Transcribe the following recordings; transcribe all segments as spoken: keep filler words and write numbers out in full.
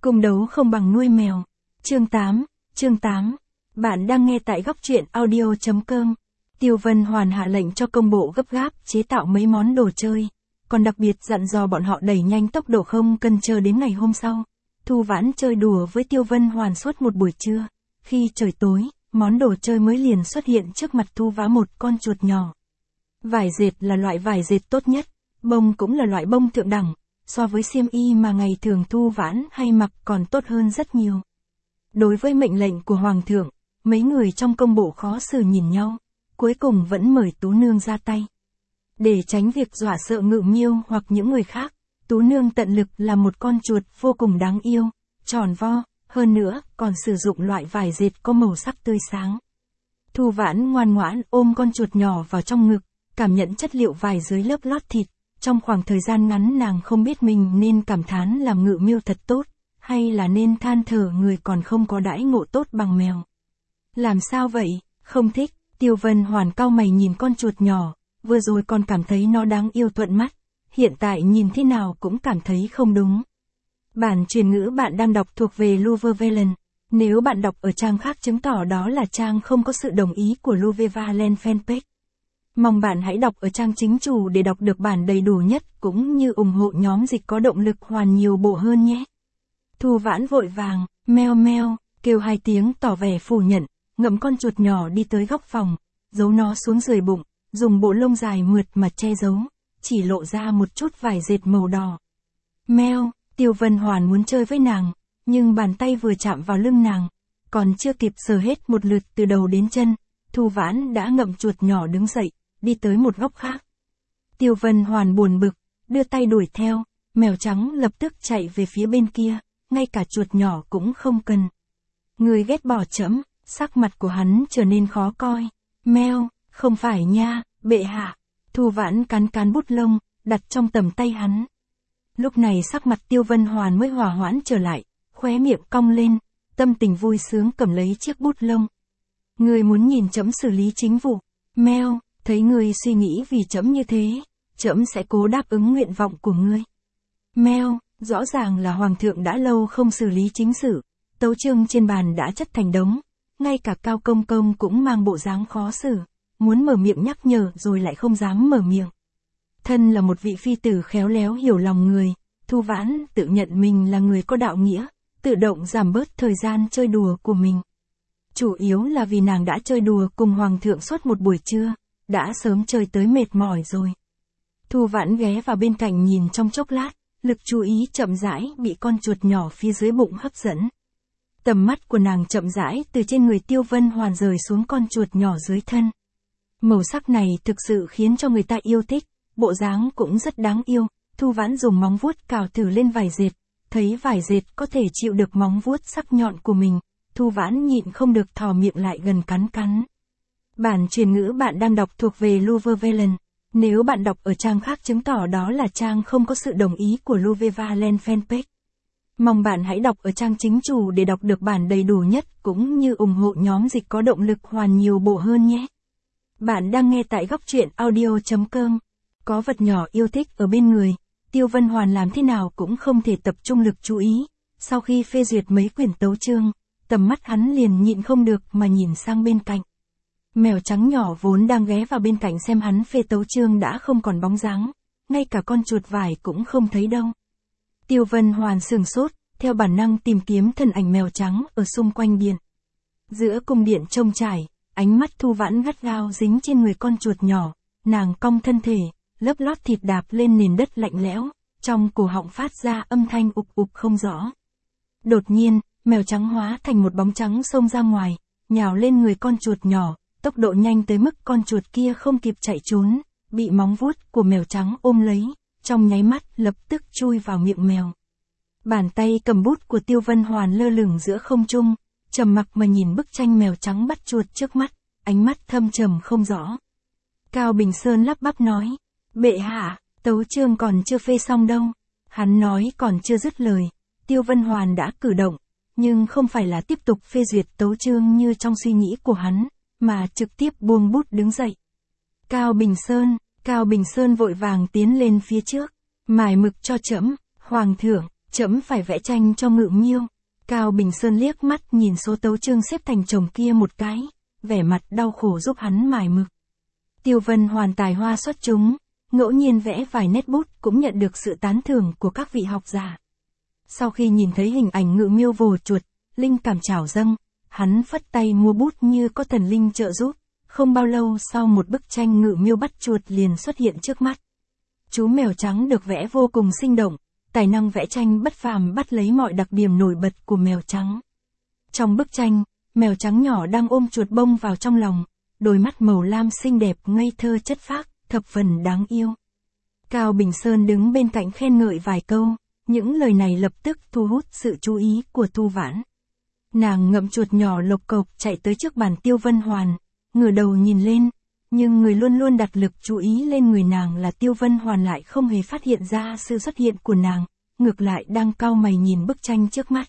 Cung đấu không bằng nuôi mèo. Chương tám, chương tám. Bạn đang nghe tại góc truyện audio chấm com. Tiêu Vân Hoàn hạ lệnh cho công bộ gấp gáp chế tạo mấy món đồ chơi, còn đặc biệt dặn dò bọn họ đẩy nhanh tốc độ không cần chờ đến ngày hôm sau. Thu Vãn chơi đùa với Tiêu Vân Hoàn suốt một buổi trưa. Khi trời tối, món đồ chơi mới liền xuất hiện trước mặt Thu Vãn, một con chuột nhỏ. Vải dệt là loại vải dệt tốt nhất, bông cũng là loại bông thượng đẳng, so với xiêm y mà ngày thường Thu Vãn hay mặc còn tốt hơn rất nhiều. Đối với mệnh lệnh của Hoàng thượng, mấy người trong công bộ khó xử nhìn nhau, cuối cùng vẫn mời Tú Nương ra tay. Để tránh việc dọa sợ Ngự Miêu hoặc những người khác, Tú Nương tận lực làm một con chuột vô cùng đáng yêu, tròn vo, hơn nữa còn sử dụng loại vải dệt có màu sắc tươi sáng. Thu Vãn ngoan ngoãn ôm con chuột nhỏ vào trong ngực, cảm nhận chất liệu vải dưới lớp lót thịt. Trong khoảng thời gian ngắn nàng không biết mình nên cảm thán làm Ngự Miêu thật tốt, hay là nên than thở người còn không có đãi ngộ tốt bằng mèo. Làm sao vậy, không thích? Tiêu Vân Hoàn cau mày nhìn con chuột nhỏ, vừa rồi còn cảm thấy nó đáng yêu thuận mắt, hiện tại nhìn thế nào cũng cảm thấy không đúng. Bản truyền ngữ bạn đang đọc thuộc về Luvervalen. Nếu bạn đọc ở trang khác chứng tỏ đó là trang không có sự đồng ý của Luvervalen fanpage. Mong bạn hãy đọc ở trang chính chủ để đọc được bản đầy đủ nhất cũng như ủng hộ nhóm dịch có động lực hoàn nhiều bộ hơn nhé. Thu Vãn vội vàng, meo meo, kêu hai tiếng tỏ vẻ phủ nhận, ngậm con chuột nhỏ đi tới góc phòng, giấu nó xuống dưới bụng, dùng bộ lông dài mượt mà che giấu, chỉ lộ ra một chút vải dệt màu đỏ. Meo, Tiêu Vân Hoàn muốn chơi với nàng, nhưng bàn tay vừa chạm vào lưng nàng, còn chưa kịp sờ hết một lượt từ đầu đến chân, Thu Vãn đã ngậm chuột nhỏ đứng dậy, đi tới một góc khác. Tiêu Vân Hoàn buồn bực, đưa tay đuổi theo, mèo trắng lập tức chạy về phía bên kia, ngay cả chuột nhỏ cũng không cần. Người ghét bỏ chấm, sắc mặt của hắn trở nên khó coi. Meo, không phải nha, bệ hạ. Thu Vãn cắn cắn bút lông, đặt trong tầm tay hắn. Lúc này sắc mặt Tiêu Vân Hoàn mới hòa hoãn trở lại, khóe miệng cong lên, tâm tình vui sướng cầm lấy chiếc bút lông. Người muốn nhìn trẫm xử lý chính vụ. Meo, thấy ngươi suy nghĩ vì trẫm như thế, trẫm sẽ cố đáp ứng nguyện vọng của ngươi. Meo, rõ ràng là Hoàng thượng đã lâu không xử lý chính sự, tấu chương trên bàn đã chất thành đống, ngay cả Cao Công Công cũng mang bộ dáng khó xử, muốn mở miệng nhắc nhở rồi lại không dám mở miệng. Thân là một vị phi tử khéo léo hiểu lòng người, Thu Vãn tự nhận mình là người có đạo nghĩa, tự động giảm bớt thời gian chơi đùa của mình. Chủ yếu là vì nàng đã chơi đùa cùng Hoàng thượng suốt một buổi trưa, đã sớm chơi tới mệt mỏi rồi. Thu Vãn ghé vào bên cạnh nhìn trong chốc lát, lực chú ý chậm rãi bị con chuột nhỏ phía dưới bụng hấp dẫn. Tầm mắt của nàng chậm rãi từ trên người Tiêu Vân Hoàn rời xuống con chuột nhỏ dưới thân. Màu sắc này thực sự khiến cho người ta yêu thích, bộ dáng cũng rất đáng yêu. Thu Vãn dùng móng vuốt cào thử lên vải dệt, thấy vải dệt có thể chịu được móng vuốt sắc nhọn của mình, Thu Vãn nhịn không được thò miệng lại gần cắn cắn. Bản truyền ngữ bạn đang đọc thuộc về Luvervalen. Nếu bạn đọc ở trang khác chứng tỏ đó là trang không có sự đồng ý của Luvervalen fanpage. Mong bạn hãy đọc ở trang chính chủ để đọc được bản đầy đủ nhất cũng như ủng hộ nhóm dịch có động lực hoàn nhiều bộ hơn nhé. Bạn đang nghe tại góc truyện audio chấm com. Có vật nhỏ yêu thích ở bên người, Tiêu Vân Hoàn làm thế nào cũng không thể tập trung lực chú ý. Sau khi phê duyệt mấy quyển tấu chương, tầm mắt hắn liền nhịn không được mà nhìn sang bên cạnh. Mèo trắng nhỏ vốn đang ghé vào bên cạnh xem hắn phê tấu chương đã không còn bóng dáng, ngay cả con chuột vải cũng không thấy đâu. Tiêu Vân Hoàn sửng sốt, theo bản năng tìm kiếm thân ảnh mèo trắng ở xung quanh điện. Giữa cung điện trông trải, ánh mắt Thu Vãn gắt gao dính trên người con chuột nhỏ, nàng cong thân thể, lớp lót thịt đạp lên nền đất lạnh lẽo, trong cổ họng phát ra âm thanh ục ục không rõ. Đột nhiên, mèo trắng hóa thành một bóng trắng xông ra ngoài, nhào lên người con chuột nhỏ, tốc độ nhanh tới mức con chuột kia không kịp chạy trốn, bị móng vuốt của mèo trắng ôm lấy, trong nháy mắt lập tức chui vào miệng mèo. Bàn tay cầm bút của Tiêu Vân Hoàn lơ lửng giữa không trung, trầm mặc mà nhìn bức tranh mèo trắng bắt chuột trước mắt, ánh mắt thâm trầm không rõ. Cao Bình Sơn lắp bắp nói, bệ hạ, tấu chương còn chưa phê xong đâu. Hắn nói còn chưa dứt lời, Tiêu Vân Hoàn đã cử động, nhưng không phải là tiếp tục phê duyệt tấu chương như trong suy nghĩ của hắn, mà trực tiếp buông bút đứng dậy. Cao Bình Sơn, Cao Bình Sơn vội vàng tiến lên phía trước, mài mực cho trẫm. Hoàng thượng, Trẫm phải vẽ tranh cho Ngự Miêu. Cao Bình Sơn liếc mắt nhìn số tấu chương xếp thành chồng kia một cái, vẻ mặt đau khổ giúp hắn mài mực. Tiêu Vân Hoàn tài hoa xuất chúng, ngẫu nhiên vẽ vài nét bút cũng nhận được sự tán thưởng của các vị học giả. Sau khi nhìn thấy hình ảnh Ngự Miêu vồ chuột, linh cảm trào dâng, hắn phất tay mua bút như có thần linh trợ giúp, không bao lâu sau một bức tranh Ngự Miêu bắt chuột liền xuất hiện trước mắt. Chú mèo trắng được vẽ vô cùng sinh động, tài năng vẽ tranh bất phàm bắt lấy mọi đặc điểm nổi bật của mèo trắng. Trong bức tranh, mèo trắng nhỏ đang ôm chuột bông vào trong lòng, đôi mắt màu lam xinh đẹp ngây thơ chất phác, thập phần đáng yêu. Cao Bình Sơn đứng bên cạnh khen ngợi vài câu, những lời này lập tức thu hút sự chú ý của Thu Vãn. Nàng ngậm chuột nhỏ lộc cộc chạy tới trước bàn Tiêu Vân Hoàn, ngửa đầu nhìn lên, nhưng người luôn luôn đặt lực chú ý lên người nàng là Tiêu Vân Hoàn lại không hề phát hiện ra sự xuất hiện của nàng, ngược lại đang cau mày nhìn bức tranh trước mắt.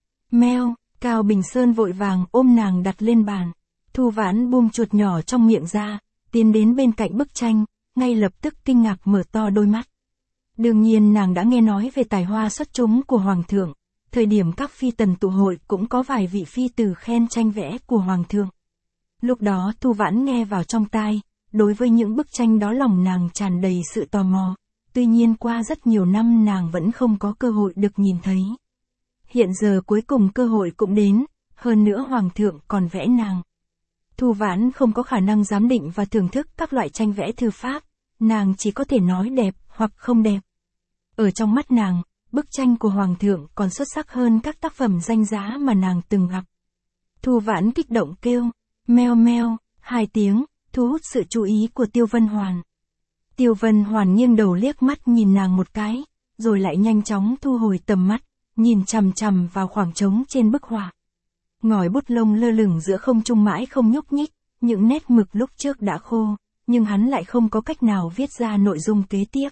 Meo, Cao Bình Sơn vội vàng ôm nàng đặt lên bàn. Thu Vãn buông chuột nhỏ trong miệng ra, tiến đến bên cạnh bức tranh, ngay lập tức kinh ngạc mở to đôi mắt. Đương nhiên nàng đã nghe nói về tài hoa xuất chúng của Hoàng thượng, thời điểm các phi tần tụ hội cũng có vài vị phi tử khen tranh vẽ của Hoàng thượng. Lúc đó Thu Vãn nghe vào trong tai, đối với những bức tranh đó lòng nàng tràn đầy sự tò mò, tuy nhiên qua rất nhiều năm nàng vẫn không có cơ hội được nhìn thấy. Hiện giờ cuối cùng cơ hội cũng đến, hơn nữa Hoàng thượng còn vẽ nàng. Thu Vãn không có khả năng giám định và thưởng thức các loại tranh vẽ thư pháp, nàng chỉ có thể nói đẹp hoặc không đẹp. Ở trong mắt nàng, bức tranh của Hoàng thượng còn xuất sắc hơn các tác phẩm danh giá mà nàng từng gặp. Thu Vãn kích động kêu, meo meo, hai tiếng, thu hút sự chú ý của Tiêu Vân Hoàn. Tiêu Vân Hoàn nghiêng đầu liếc mắt nhìn nàng một cái, rồi lại nhanh chóng thu hồi tầm mắt, nhìn chằm chằm vào khoảng trống trên bức họa. Ngòi bút lông lơ lửng giữa không trung mãi không nhúc nhích, những nét mực lúc trước đã khô, nhưng hắn lại không có cách nào viết ra nội dung kế tiếp.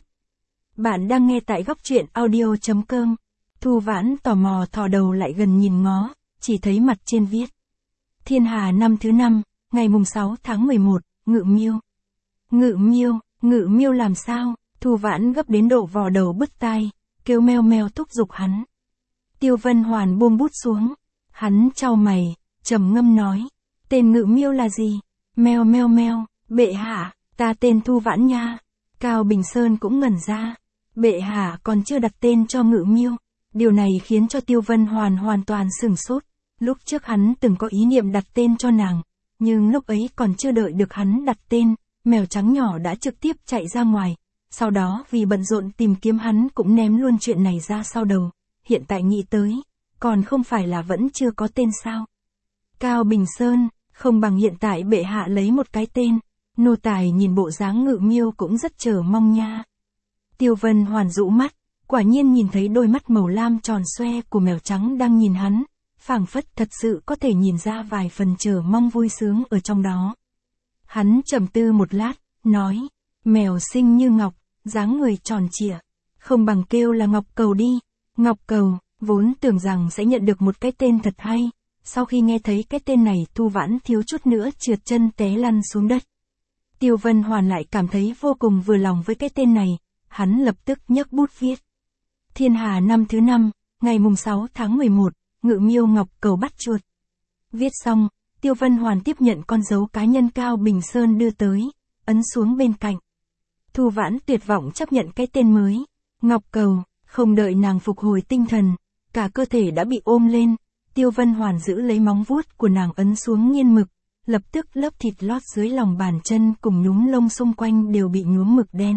Bạn đang nghe tại góc truyện audio chấm com. Thu Vãn tò mò thò đầu lại gần nhìn ngó, chỉ thấy mặt trên viết. Thiên Hà năm thứ năm, ngày mùng sáu tháng mười một, Ngự Miêu. Ngự Miêu, Ngự Miêu làm sao? Thu Vãn gấp đến độ vò đầu bứt tai, kêu meo meo thúc giục hắn. Tiêu Vân Hoàn buông bút xuống, hắn chau mày, trầm ngâm nói, tên Ngự Miêu là gì? Meo meo meo, bệ hạ, ta tên Thu Vãn nha. Cao Bình Sơn cũng ngẩn ra, bệ hạ còn chưa đặt tên cho Ngự Miêu. Điều này khiến cho Tiêu Vân Hoàn hoàn toàn sửng sốt. Lúc trước hắn từng có ý niệm đặt tên cho nàng, nhưng lúc ấy còn chưa đợi được hắn đặt tên, mèo trắng nhỏ đã trực tiếp chạy ra ngoài. Sau đó vì bận rộn tìm kiếm hắn cũng ném luôn chuyện này ra sau đầu. Hiện tại nghĩ tới, còn không phải là vẫn chưa có tên sao? Cao Bình Sơn, không bằng hiện tại bệ hạ lấy một cái tên. Nô tài nhìn bộ dáng Ngự Miêu cũng rất chờ mong nha. Tiêu Vân Hoàn rũ mắt, quả nhiên nhìn thấy đôi mắt màu lam tròn xoe của mèo trắng đang nhìn hắn, phảng phất thật sự có thể nhìn ra vài phần chờ mong vui sướng ở trong đó. Hắn trầm tư một lát, nói, mèo xinh như ngọc, dáng người tròn trịa, không bằng kêu là Ngọc Cầu đi. Ngọc Cầu, vốn tưởng rằng sẽ nhận được một cái tên thật hay, sau khi nghe thấy cái tên này Thu Vãn thiếu chút nữa trượt chân té lăn xuống đất. Tiêu Vân Hoàn lại cảm thấy vô cùng vừa lòng với cái tên này, hắn lập tức nhấc bút viết. Thiên Hà năm thứ năm, ngày mùng sáu tháng mười một, Ngự Miêu Ngọc Cầu bắt chuột. Viết xong, Tiêu Vân Hoàn tiếp nhận con dấu cá nhân Cao Bình Sơn đưa tới, ấn xuống bên cạnh. Thu Vãn tuyệt vọng chấp nhận cái tên mới, Ngọc Cầu, không đợi nàng phục hồi tinh thần, cả cơ thể đã bị ôm lên, Tiêu Vân Hoàn giữ lấy móng vuốt của nàng ấn xuống nghiên mực, lập tức lớp thịt lót dưới lòng bàn chân cùng nhúm lông xung quanh đều bị nhuốm mực đen.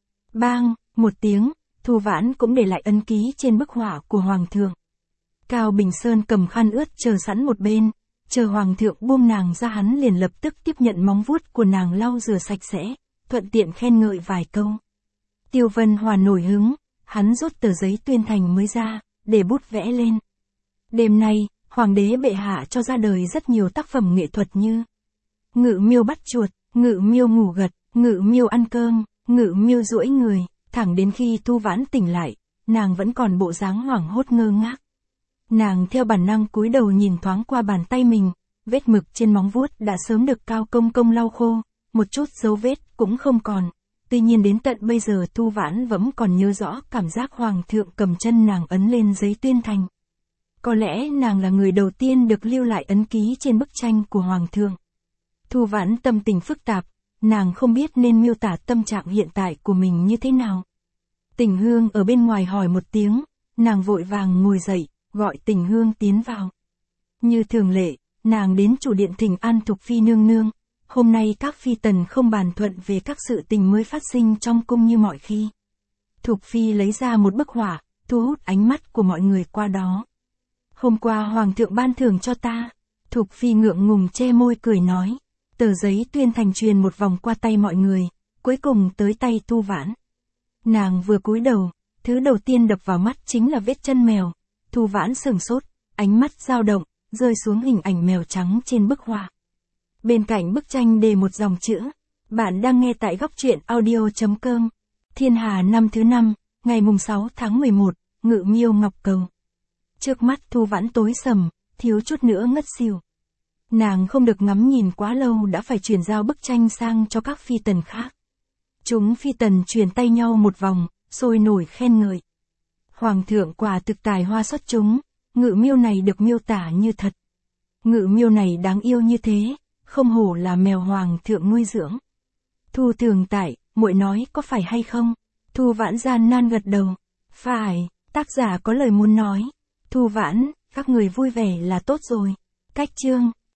Bang, một tiếng, Thu Vãn cũng để lại ấn ký trên bức họa của Hoàng thượng. Cao Bình Sơn cầm khăn ướt chờ sẵn một bên, chờ Hoàng thượng buông nàng ra hắn liền lập tức tiếp nhận móng vuốt của nàng lau rửa sạch sẽ, thuận tiện khen ngợi vài câu. Tiêu Vân Hoàn nổi hứng, hắn rút tờ giấy tuyên thành mới ra, để bút vẽ lên. Đêm nay, Hoàng đế bệ hạ cho ra đời rất nhiều tác phẩm nghệ thuật như Ngự Miêu bắt chuột, Ngự Miêu ngủ gật, Ngự Miêu ăn cơm, Ngự Miêu duỗi người, thẳng đến khi Thu Vãn tỉnh lại, nàng vẫn còn bộ dáng hoảng hốt ngơ ngác. Nàng theo bản năng cúi đầu nhìn thoáng qua bàn tay mình, vết mực trên móng vuốt đã sớm được Cao Công Công lau khô, một chút dấu vết cũng không còn. Tuy nhiên đến tận bây giờ Thu Vãn vẫn còn nhớ rõ cảm giác hoàng thượng cầm chân nàng ấn lên giấy tuyên thành. Có lẽ nàng là người đầu tiên được lưu lại ấn ký trên bức tranh của hoàng thượng. Thu Vãn tâm tình phức tạp, nàng không biết nên miêu tả tâm trạng hiện tại của mình như thế nào. Tình Hương ở bên ngoài hỏi một tiếng, nàng vội vàng ngồi dậy, gọi Tình Hương tiến vào. Như thường lệ, nàng đến chủ điện thỉnh an Thục Phi nương nương. Hôm nay các phi tần không bàn thuận về các sự tình mới phát sinh trong cung như mọi khi. Thục Phi lấy ra một bức họa, thu hút ánh mắt của mọi người qua đó. Hôm qua hoàng thượng ban thưởng cho ta. Thục Phi ngượng ngùng che môi cười nói. Tờ giấy tuyên thành truyền một vòng qua tay mọi người, cuối cùng tới tay Thu Vãn. Nàng vừa cúi đầu, thứ đầu tiên đập vào mắt chính là vết chân mèo. Thu Vãn sửng sốt, ánh mắt dao động, rơi xuống hình ảnh mèo trắng trên bức họa. Bên cạnh bức tranh đề một dòng chữ. Bạn đang nghe tại góc truyện audio.com. Thiên Hà năm thứ năm, ngày mùng sáu tháng mười một, Ngự Miêu Ngọc Cầu. Trước mắt Thu Vãn tối sầm, thiếu chút nữa ngất xỉu. Nàng không được ngắm nhìn quá lâu đã phải chuyển giao bức tranh sang cho các phi tần khác. Chúng phi tần truyền tay nhau một vòng, sôi nổi khen ngợi. Hoàng thượng quả thực tài hoa xuất chúng, ngự miêu này được miêu tả như thật. Ngự miêu này đáng yêu như thế, không hổ là mèo hoàng thượng nuôi dưỡng. Thu Thường Tại, muội nói có phải hay không? Thu Vãn gian nan gật đầu. Phải, tác giả có lời muốn nói. Thu Vãn, các người vui vẻ là tốt rồi. Cách chương.